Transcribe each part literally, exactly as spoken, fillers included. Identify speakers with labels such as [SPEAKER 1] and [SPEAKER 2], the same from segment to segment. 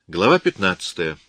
[SPEAKER 1] Глава пятнадцатая.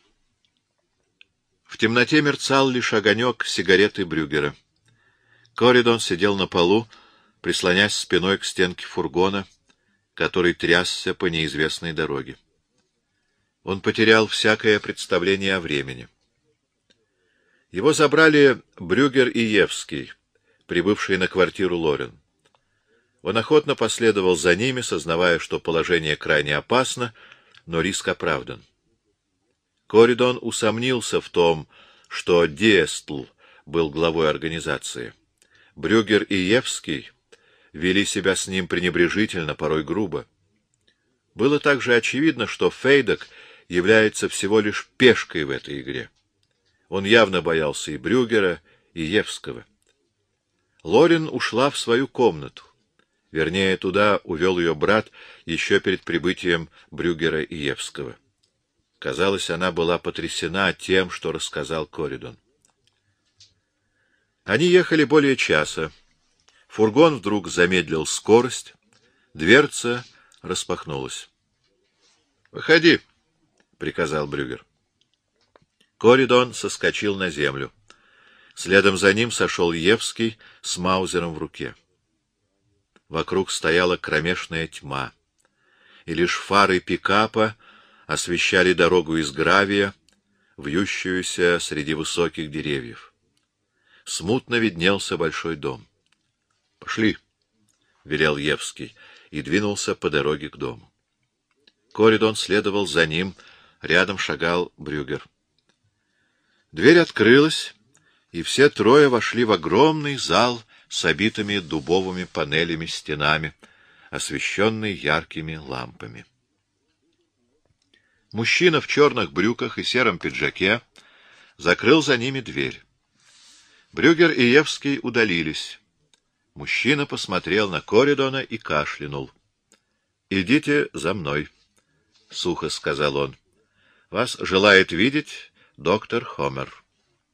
[SPEAKER 1] В темноте мерцал лишь огонек сигареты Брюгера. Коридон сидел на полу, прислонясь спиной к стенке фургона, который трясся по неизвестной дороге. Он потерял всякое представление о времени. Его забрали Брюгер и Евский, прибывшие на квартиру Лорен. Он охотно последовал за ними, сознавая, что положение крайне опасно, но риск оправдан. Коридон усомнился в том, что Диестл был главой организации. Брюгер и Евский вели себя с ним пренебрежительно, порой грубо. Было также очевидно, что Фейдек является всего лишь пешкой в этой игре. Он явно боялся и Брюгера, и Евского. Лорен ушла в свою комнату. Вернее, туда увел ее брат еще перед прибытием Брюгера и Евского. Казалось, она была потрясена тем, что рассказал Коридон. Они ехали более часа. Фургон вдруг замедлил скорость. Дверца распахнулась. — Выходи, — приказал Брюгер. Коридон соскочил на землю. Следом за ним сошел Евский с маузером в руке. Вокруг стояла кромешная тьма, и лишь фары пикапа освещали дорогу из гравия, вьющуюся среди высоких деревьев. Смутно виднелся большой дом. — Пошли, — велел Евский, и двинулся по дороге к дому. Коридон следовал за ним, рядом шагал Брюгер. Дверь открылась, и все трое вошли в огромный зал с обитыми дубовыми панелями стенами, освещенный яркими лампами. Мужчина в черных брюках и сером пиджаке закрыл за ними дверь. Брюгер и Евский удалились. Мужчина посмотрел на Коридона и кашлянул. — Идите за мной, — сухо сказал он. — Вас желает видеть доктор Хомер.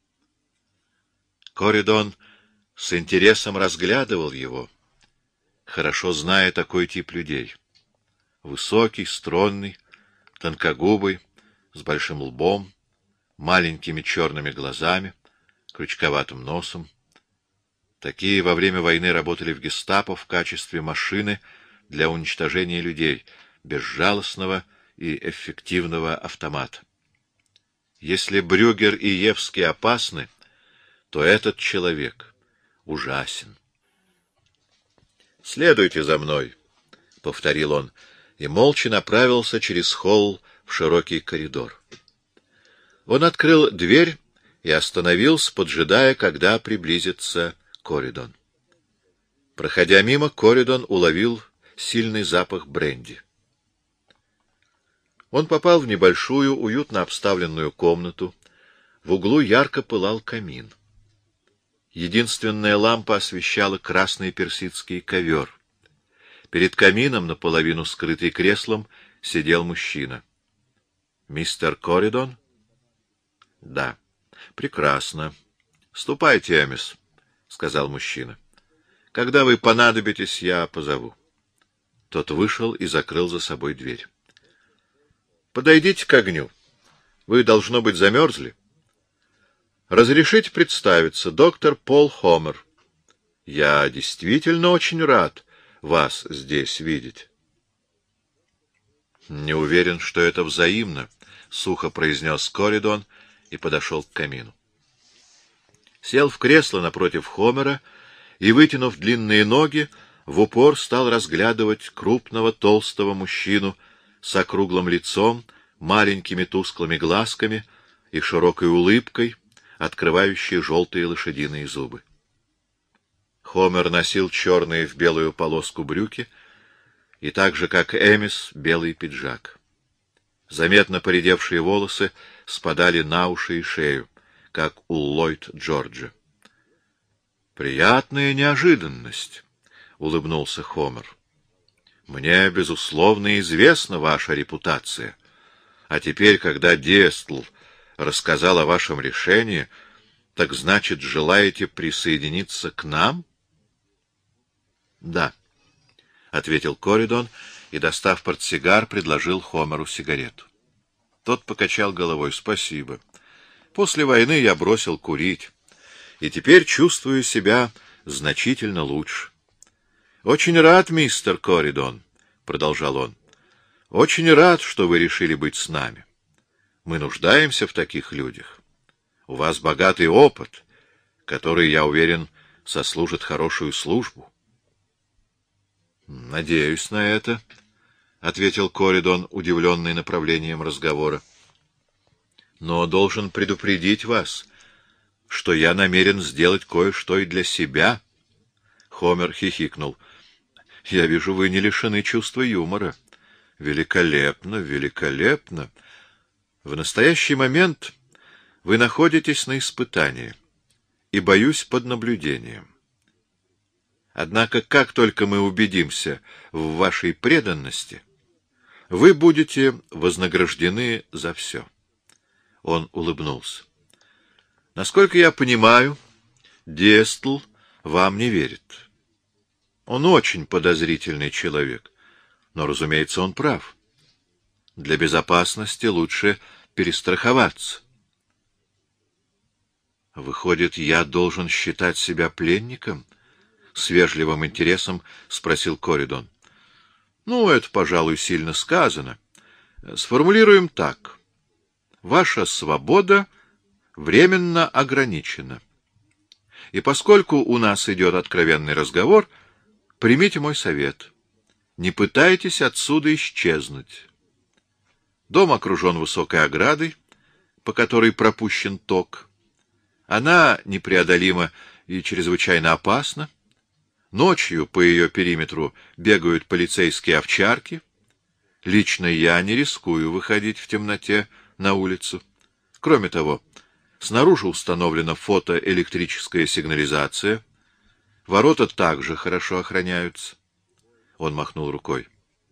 [SPEAKER 1] Коридон с интересом разглядывал его, хорошо зная такой тип людей. Высокий, стройный, тонкогубый, с большим лбом, маленькими черными глазами, крючковатым носом. Такие во время войны работали в гестапо в качестве машины для уничтожения людей, безжалостного и эффективного автомата. Если Брюгер и Евский опасны, то этот человек ужасен. — Следуйте за мной, — повторил он, и молча направился через холл в широкий коридор. Он открыл дверь и остановился, поджидая, когда приблизится Коридон. Проходя мимо, Коридон уловил сильный запах бренди. Он попал в небольшую, уютно обставленную комнату. В углу ярко пылал камин. Единственная лампа освещала красный персидский ковер. Перед камином, наполовину скрытый креслом, сидел мужчина. — Мистер Коридон? — Да. — Прекрасно. — Ступайте, Эмис, — сказал мужчина. — Когда вы понадобитесь, я позову. Тот вышел и закрыл за собой дверь. — Подойдите к огню. Вы, должно быть, замерзли. — Разрешите представиться, доктор Пол Хомер. Я действительно очень рад вас здесь видеть. — Не уверен, что это взаимно, — сухо произнес Коридон и подошел к камину. Сел в кресло напротив Хомера и, вытянув длинные ноги, в упор стал разглядывать крупного толстого мужчину с округлым лицом, маленькими тусклыми глазками и широкой улыбкой, открывающей желтые лошадиные зубы. Хомер носил черные в белую полоску брюки и так же, как Эмис, белый пиджак. Заметно поредевшие волосы спадали на уши и шею, как у Ллойд Джорджа. — Приятная неожиданность, — улыбнулся Хомер. — Мне, безусловно, известна ваша репутация. А теперь, когда Диестл рассказал о вашем решении, так значит, желаете присоединиться к нам? — Да, — ответил Коридон и, достав портсигар, предложил Хомеру сигарету. Тот покачал головой. — Спасибо. После войны я бросил курить, и теперь чувствую себя значительно лучше. — Очень рад, мистер Коридон, — продолжал он. — Очень рад, что вы решили быть с нами. Мы нуждаемся в таких людях. У вас богатый опыт, который, я уверен, сослужит хорошую службу. — Надеюсь на это, — ответил Коридон, удивленный направлением разговора. — Но должен предупредить вас, что я намерен сделать кое-что и для себя. Хомер хихикнул. — Я вижу, вы не лишены чувства юмора. — Великолепно, великолепно. В настоящий момент вы находитесь на испытании и, боюсь, под наблюдением. Однако, как только мы убедимся в вашей преданности, вы будете вознаграждены за все. Он улыбнулся. Насколько я понимаю, Дестл вам не верит. Он очень подозрительный человек, но, разумеется, он прав. Для безопасности лучше перестраховаться. Выходит, я должен считать себя пленником? С вежливым интересом спросил Коридон. Ну, это, пожалуй, сильно сказано. Сформулируем так. Ваша свобода временно ограничена. И поскольку у нас идет откровенный разговор, примите мой совет. Не пытайтесь отсюда исчезнуть. Дом окружен высокой оградой, по которой пропущен ток. Она непреодолима и чрезвычайно опасна. Ночью по ее периметру бегают полицейские овчарки. Лично я не рискую выходить в темноте на улицу. Кроме того, снаружи установлена фотоэлектрическая сигнализация. Ворота также хорошо охраняются. Он махнул рукой.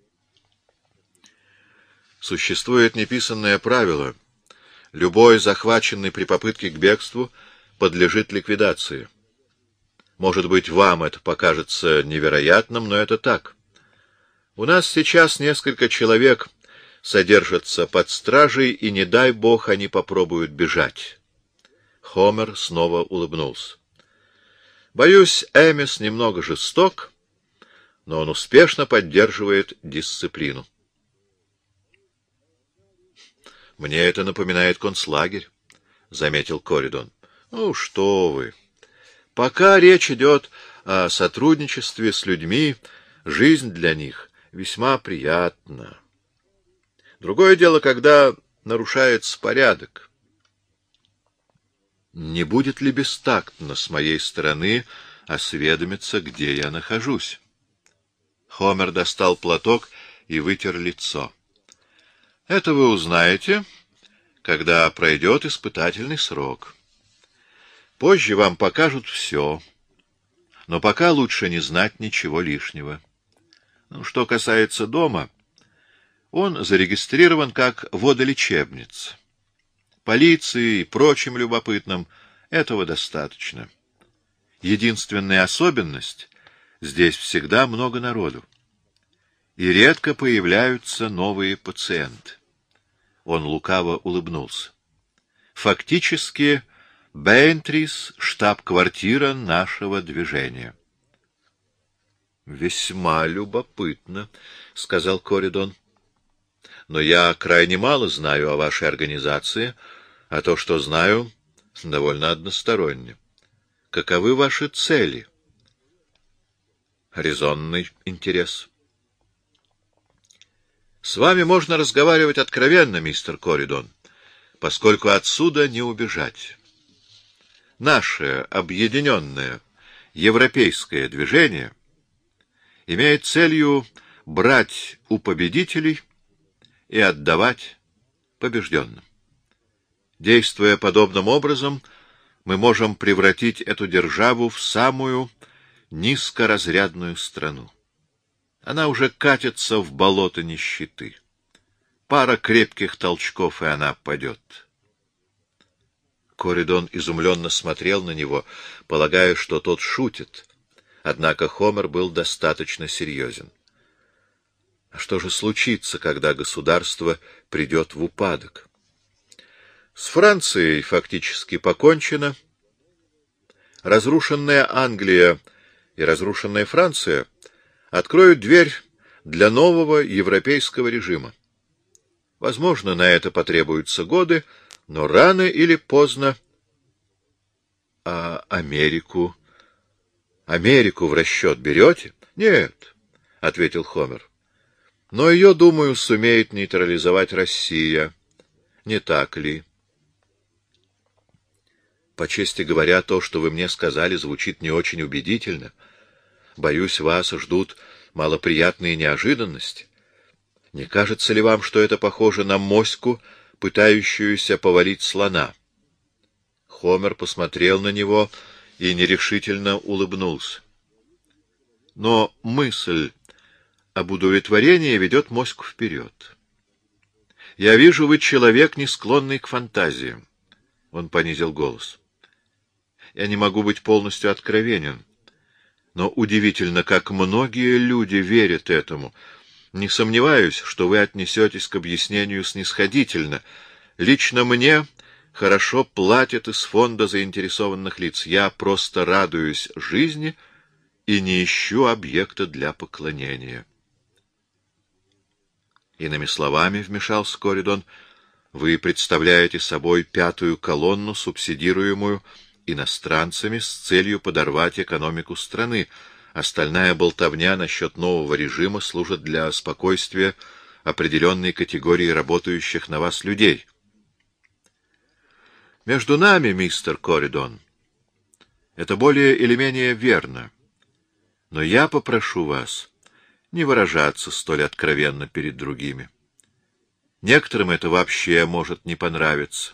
[SPEAKER 1] Существует неписанное правило. Любой захваченный при попытке к бегству подлежит ликвидации. Может быть, вам это покажется невероятным, но это так. У нас сейчас несколько человек содержатся под стражей, и, не дай бог, они попробуют бежать. Хомер снова улыбнулся. Боюсь, Эмис немного жесток, но он успешно поддерживает дисциплину. — Мне это напоминает концлагерь, — заметил Коридон. — Ну, что вы! Пока речь идет о сотрудничестве с людьми, жизнь для них весьма приятна. Другое дело, когда нарушается порядок. Не будет ли бестактно с моей стороны осведомиться, где я нахожусь? Хомер достал платок и вытер лицо. — Это вы узнаете, когда пройдет испытательный срок. Позже вам покажут все, но пока лучше не знать ничего лишнего. Ну, что касается дома, он зарегистрирован как водолечебница. Полиции и прочим любопытным этого достаточно. Единственная особенность — здесь всегда много народу. И редко появляются новые пациенты. Он лукаво улыбнулся. Фактически, Бейнтрис — штаб-квартира нашего движения. — Весьма любопытно, — сказал Коридон. — Но я крайне мало знаю о вашей организации, а то, что знаю, довольно односторонне. Каковы ваши цели? Резонный интерес. С вами можно разговаривать откровенно, мистер Коридон, поскольку отсюда не убежать. Наше объединенное европейское движение имеет целью брать у победителей и отдавать побежденным. Действуя подобным образом, мы можем превратить эту державу в самую низкоразрядную страну. Она уже катится в болото нищеты. Пара крепких толчков, и она падет. Коридон изумленно смотрел на него, полагая, что тот шутит. Однако Хомер был достаточно серьезен. — А что же случится, когда государство придет в упадок? С Францией фактически покончено. Разрушенная Англия и разрушенная Франция откроют дверь для нового европейского режима. Возможно, на это потребуются годы, но рано или поздно... А Америку... Америку в расчет берете? Нет, — ответил Хомер. Но ее, думаю, сумеет нейтрализовать Россия. Не так ли? По чести говоря, то, что вы мне сказали, звучит не очень убедительно. Боюсь, вас ждут малоприятные неожиданности. Не кажется ли вам, что это похоже на моську, пытающуюся повалить слона? Хомер посмотрел на него и нерешительно улыбнулся. Но мысль об удовлетворении ведет моську вперед. Я вижу, вы человек, не склонный к фантазиям. Он понизил голос. Я не могу быть полностью откровенен, но удивительно, как многие люди верят этому. Не сомневаюсь, что вы отнесетесь к объяснению снисходительно. Лично мне хорошо платят из фонда заинтересованных лиц. Я просто радуюсь жизни и не ищу объекта для поклонения. Иными словами, вмешался Коридон, вы представляете собой пятую колонну, субсидируемую иностранцами с целью подорвать экономику страны. Остальная болтовня насчет нового режима служит для спокойствия определенной категории работающих на вас людей. Между нами, мистер Коридон, это более или менее верно. Но я попрошу вас не выражаться столь откровенно перед другими. Некоторым это вообще может не понравиться.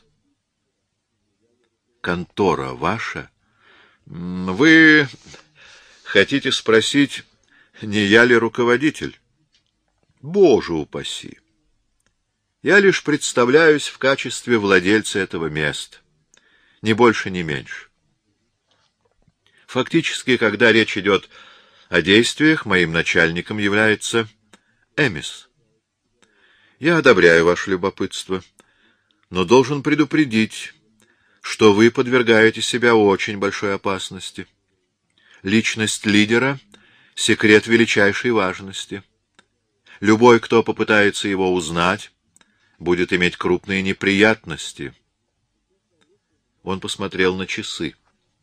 [SPEAKER 1] Контора ваша? Вы хотите спросить, не я ли руководитель? Боже упаси! Я лишь представляюсь в качестве владельца этого места. Ни больше, ни меньше. Фактически, когда речь идет о действиях, моим начальником является Эмис. Я одобряю ваше любопытство, но должен предупредить, что вы подвергаете себя очень большой опасности. Личность лидера — секрет величайшей важности. Любой, кто попытается его узнать, будет иметь крупные неприятности. Он посмотрел на часы.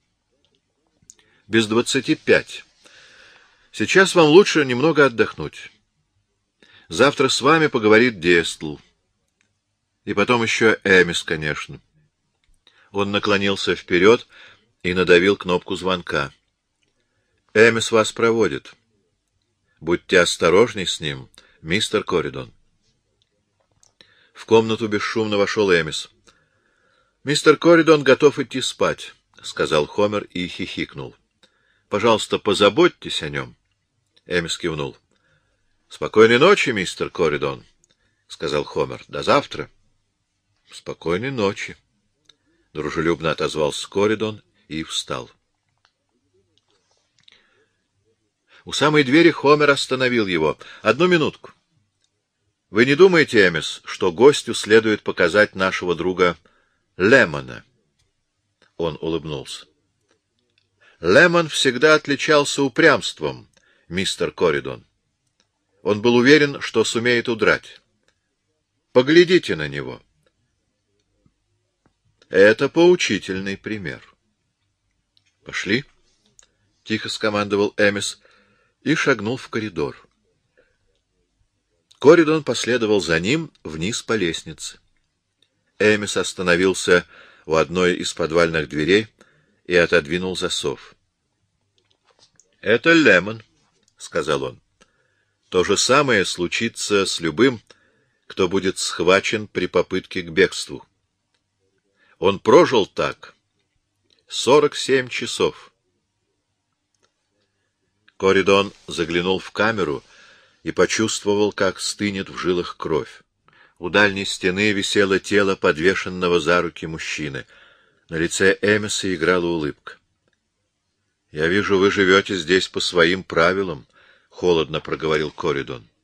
[SPEAKER 1] Без двадцати пять. Сейчас вам лучше немного отдохнуть. Завтра с вами поговорит Дестл. И потом еще Эмис, конечно. Он наклонился вперед и надавил кнопку звонка. Эмис вас проводит. Будьте осторожней с ним, мистер Коридон. В комнату бесшумно вошел Эмис. Мистер Коридон готов идти спать, — сказал Хомер и хихикнул. — Пожалуйста, позаботьтесь о нем. Эмис кивнул. — Спокойной ночи, мистер Коридон, — сказал Хомер. — До завтра. — Спокойной ночи, — дружелюбно отозвался Коридон и встал. У самой двери Хомер остановил его. — Одну минутку. — Вы не думаете, Эмис, что гостю следует показать нашего друга Лемона? Он улыбнулся. — Лемон всегда отличался упрямством, мистер Коридон. Он был уверен, что сумеет удрать. Поглядите на него. Это поучительный пример. — Пошли, — тихо скомандовал Эмис и шагнул в коридор. Коридон последовал за ним вниз по лестнице. Эмис остановился у одной из подвальных дверей и отодвинул засов. — Это Лемон, — сказал он. — То же самое случится с любым, кто будет схвачен при попытке к бегству. Он прожил так сорок семь часов. Коридон заглянул в камеру и почувствовал, как стынет в жилах кровь. У дальней стены висело тело подвешенного за руки мужчины. На лице Эмиса играла улыбка. — Я вижу, вы живете здесь по своим правилам, — холодно проговорил Коридон.